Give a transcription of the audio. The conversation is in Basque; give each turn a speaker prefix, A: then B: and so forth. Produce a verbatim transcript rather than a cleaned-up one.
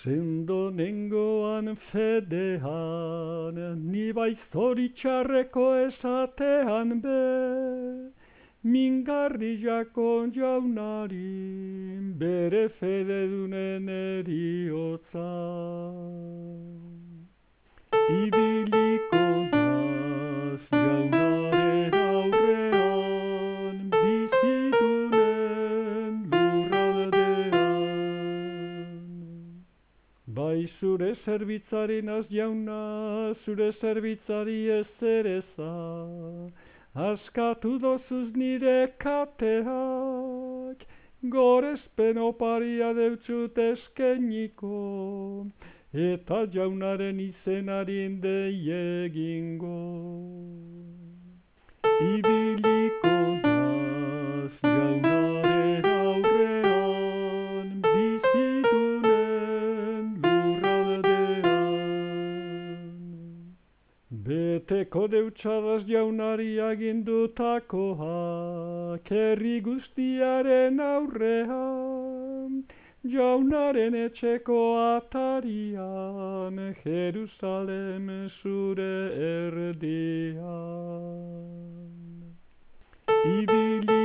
A: Sendo nengoan fedean, ni bai zoritxarreko esatean be, mingarri jako jaunari, bere fededunen eriotza. Ibiliko naz jaunaren aurrean, bizidunen lurraldean. Bai zure zerbitzari naz jauna, zure zerbitzari ezer eza, askatu dozuz nire kateak, gorezpen oparia deutzut eskeniko, eta jaunaren izenari dei egingo. Ibiliko naz jaunaren aurrean, bizidunen lurraldean. Beteko deutsadaz jaunari agindutakoak, herri guztiaren aurrean, jaunaren etxeko atarian, Jerusalem zure erdian. Ibili